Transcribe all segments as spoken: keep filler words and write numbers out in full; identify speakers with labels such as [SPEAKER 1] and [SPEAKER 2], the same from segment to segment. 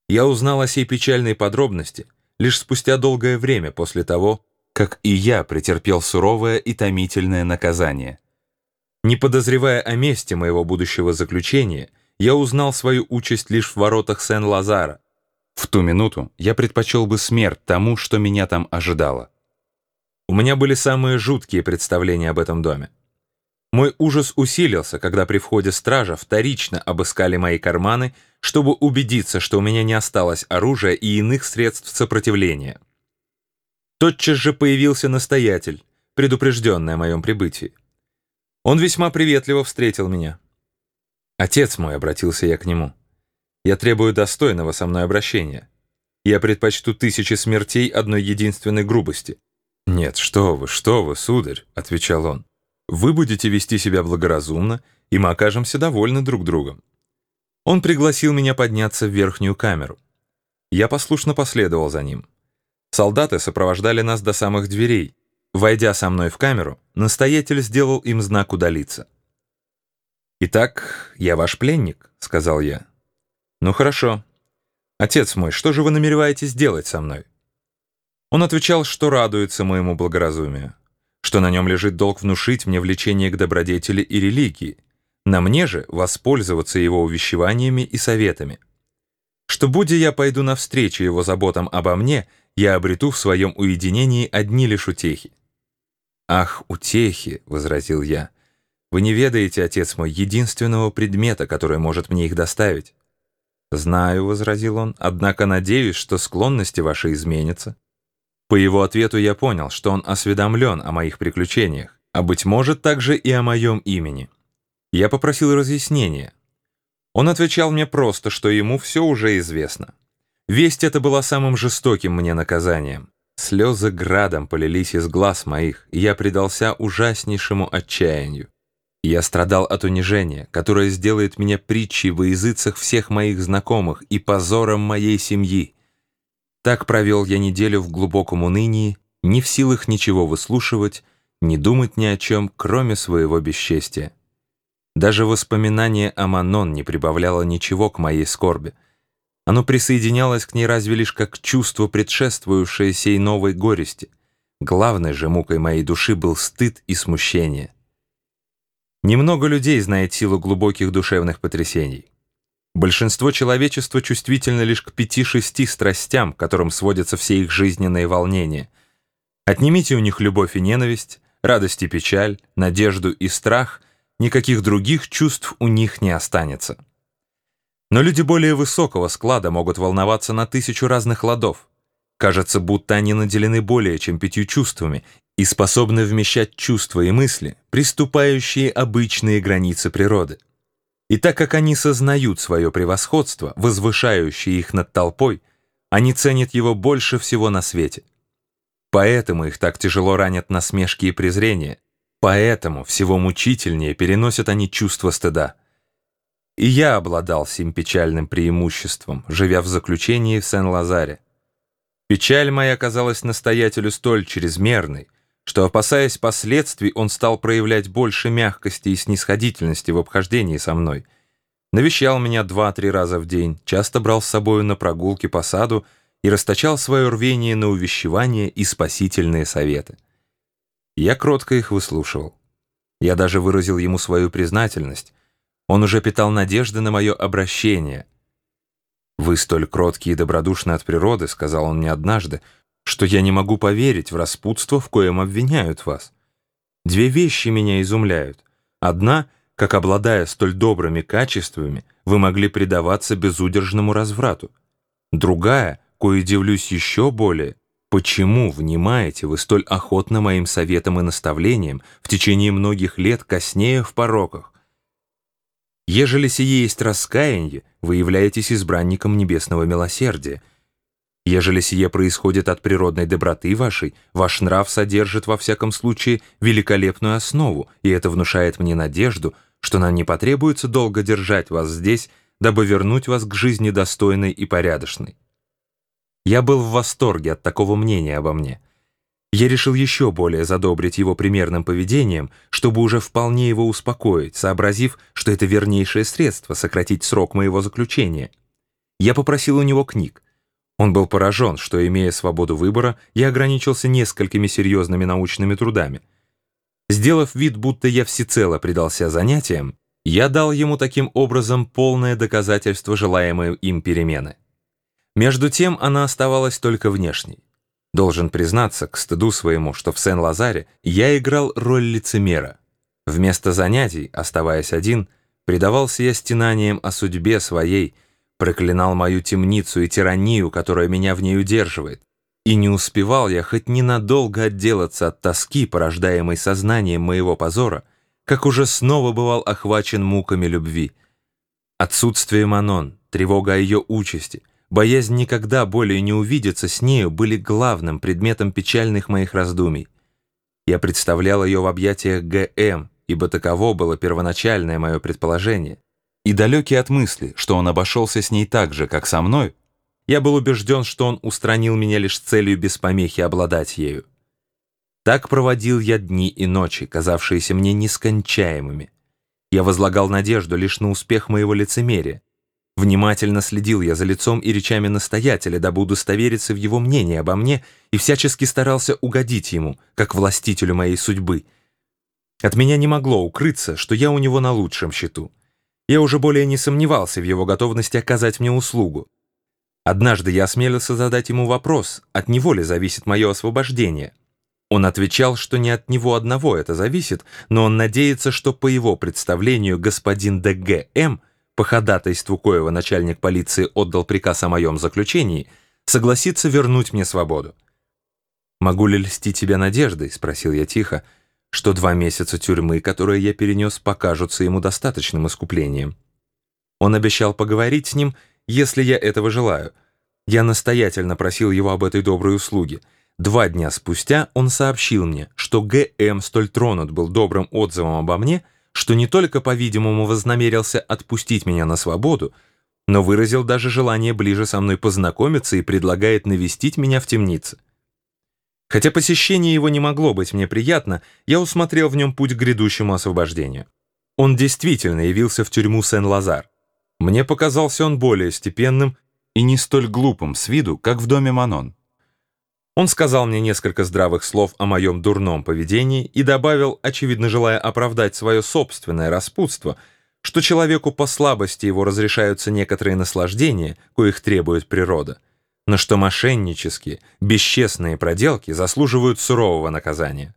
[SPEAKER 1] Я узнал о сей печальной подробности лишь спустя долгое время после того, как и я претерпел суровое и томительное наказание. Не подозревая о месте моего будущего заключения, я узнал свою участь лишь в воротах Сен-Лазара. В ту минуту я предпочел бы смерть тому, что меня там ожидало. У меня были самые жуткие представления об этом доме. Мой ужас усилился, когда при входе стража вторично обыскали мои карманы, чтобы убедиться, что у меня не осталось оружия и иных средств сопротивления. Тотчас же появился настоятель, предупрежденный о моем прибытии. Он весьма приветливо встретил меня. «Отец мой», — обратился я к нему, — «я требую достойного со мной обращения. Я предпочту тысячи смертей одной единственной грубости». «Нет, что вы, что вы, сударь», — отвечал он. «Вы будете вести себя благоразумно, и мы окажемся довольны друг другом». Он пригласил меня подняться в верхнюю камеру. Я послушно последовал за ним. Солдаты сопровождали нас до самых дверей. Войдя со мной в камеру, настоятель сделал им знак удалиться. «Итак, я ваш пленник», — сказал я. «Ну хорошо. Отец мой, что же вы намереваетесь делать со мной?» Он отвечал, что радуется моему благоразумию, что на нем лежит долг внушить мне влечение к добродетели и религии, на мне же воспользоваться его увещеваниями и советами, что, будя я пойду навстречу его заботам обо мне, я обрету в своем уединении одни лишь утехи. «Ах, утехи!» — возразил я. «Вы не ведаете, отец мой, единственного предмета, который может мне их доставить». «Знаю», — возразил он, — «однако надеюсь, что склонности ваши изменятся». По его ответу я понял, что он осведомлен о моих приключениях, а, быть может, также и о моем имени. Я попросил разъяснения. Он отвечал мне просто, что ему все уже известно. Весть эта была самым жестоким мне наказанием. Слезы градом полились из глаз моих, и я предался ужаснейшему отчаянию. Я страдал от унижения, которое сделает меня притчей во языцах всех моих знакомых и позором моей семьи. Так провел я неделю в глубоком унынии, не в силах ничего выслушивать, не думать ни о чем, кроме своего бесчестия. Даже воспоминание о Манон не прибавляло ничего к моей скорби. Оно присоединялось к ней разве лишь как чувство, предшествующее сей новой горести. Главной же мукой моей души был стыд и смущение. Немного людей знает силу глубоких душевных потрясений. Большинство человечества чувствительно лишь к пяти-шести страстям, к которым сводятся все их жизненные волнения. Отнимите у них любовь и ненависть, радость и печаль, надежду и страх, никаких других чувств у них не останется. Но люди более высокого склада могут волноваться на тысячу разных ладов. Кажется, будто они наделены более чем пятью чувствами и способны вмещать чувства и мысли, приступающие обычные границы природы. И так как они сознают свое превосходство, возвышающее их над толпой, они ценят его больше всего на свете. Поэтому их так тяжело ранят насмешки и презрения, поэтому всего мучительнее переносят они чувство стыда. И я обладал сим печальным преимуществом, живя в заключении в Сен-Лазаре. Печаль моя казалась настоятелю столь чрезмерной, что, опасаясь последствий, он стал проявлять больше мягкости и снисходительности в обхождении со мной. Навещал меня два-три раза в день, часто брал с собою на прогулки по саду и расточал свое рвение на увещевания и спасительные советы. Я кротко их выслушивал. Я даже выразил ему свою признательность. Он уже питал надежды на мое обращение. «Вы столь кроткий и добродушный от природы», — сказал он мне однажды, «что я не могу поверить в распутство, в коем обвиняют вас. Две вещи меня изумляют. Одна, как, обладая столь добрыми качествами, вы могли предаваться безудержному разврату. Другая, кое дивлюсь еще более, почему внимаете вы столь охотно моим советам и наставлениям в течение многих лет, коснея в пороках? Ежели сие есть раскаяние, вы являетесь избранником небесного милосердия. Ежели сие происходит от природной доброты вашей, ваш нрав содержит во всяком случае великолепную основу, и это внушает мне надежду, что нам не потребуется долго держать вас здесь, дабы вернуть вас к жизни достойной и порядочной». Я был в восторге от такого мнения обо мне. Я решил еще более задобрить его примерным поведением, чтобы уже вполне его успокоить, сообразив, что это вернейшее средство сократить срок моего заключения. Я попросил у него книг. Он был поражен, что, имея свободу выбора, я ограничился несколькими серьезными научными трудами. Сделав вид, будто я всецело предался занятиям, я дал ему таким образом полное доказательство желаемой им перемены. Между тем она оставалась только внешней. Должен признаться, к стыду своему, что в Сен-Лазаре я играл роль лицемера. Вместо занятий, оставаясь один, предавался я стенаниям о судьбе своей, проклинал мою темницу и тиранию, которая меня в ней удерживает. И не успевал я хоть ненадолго отделаться от тоски, порождаемой сознанием моего позора, как уже снова бывал охвачен муками любви. Отсутствие Манон, тревога о ее участи, боязнь никогда более не увидеться с нею были главным предметом печальных моих раздумий. Я представлял ее в объятиях Г М, ибо таково было первоначальное мое предположение. И далекий от мысли, что он обошелся с ней так же, как со мной, я был убежден, что он устранил меня лишь с целью без помехи обладать ею. Так проводил я дни и ночи, казавшиеся мне нескончаемыми. Я возлагал надежду лишь на успех моего лицемерия. Внимательно следил я за лицом и речами настоятеля, дабы удостовериться в его мнении обо мне, и всячески старался угодить ему, как властителю моей судьбы. От меня не могло укрыться, что я у него на лучшем счету. Я уже более не сомневался в его готовности оказать мне услугу. Однажды я осмелился задать ему вопрос, от него ли зависит мое освобождение. Он отвечал, что не от него одного это зависит, но он надеется, что по его представлению господин Д Г М, по ходатайству коего начальник полиции отдал приказ о моем заключении, согласится вернуть мне свободу. «Могу ли льстить тебя надеждой?» — спросил я тихо, что два месяца тюрьмы, которые я перенес, покажутся ему достаточным искуплением. Он обещал поговорить с ним, если я этого желаю. Я настоятельно просил его об этой доброй услуге. Два дня спустя он сообщил мне, что Г М столь тронут был добрым отзывом обо мне, что не только, по-видимому, вознамерился отпустить меня на свободу, но выразил даже желание ближе со мной познакомиться и предлагает навестить меня в темнице. Хотя посещение его не могло быть мне приятно, я усмотрел в нем путь к грядущему освобождению. Он действительно явился в тюрьму Сен-Лазар. Мне показался он более степенным и не столь глупым с виду, как в доме Манон. Он сказал мне несколько здравых слов о моем дурном поведении и добавил, очевидно желая оправдать свое собственное распутство, что человеку по слабости его разрешаются некоторые наслаждения, коих требует природа, но что мошеннические, бесчестные проделки заслуживают сурового наказания.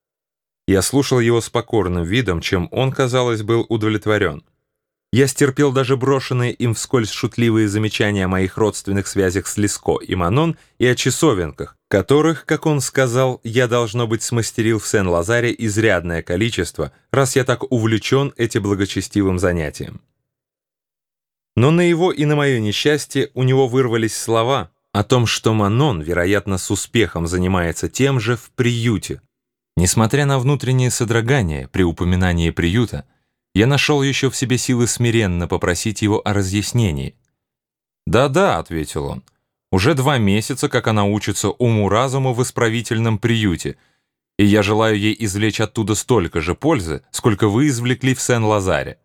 [SPEAKER 1] Я слушал его с покорным видом, чем он, казалось, был удовлетворен. Я стерпел даже брошенные им вскользь шутливые замечания о моих родственных связях с Леско и Манон и о часовенках, которых, как он сказал, я, должно быть, смастерил в Сен-Лазаре изрядное количество, раз я так увлечен этим благочестивым занятием. Но на его и на мое несчастье у него вырвались слова о том, что Манон, вероятно, с успехом занимается тем же в приюте. Несмотря на внутреннее содрогание при упоминании приюта, я нашел еще в себе силы смиренно попросить его о разъяснении. «Да-да», — ответил он, — «уже два месяца, как она учится уму-разуму в исправительном приюте, и я желаю ей извлечь оттуда столько же пользы, сколько вы извлекли в Сен-Лазаре».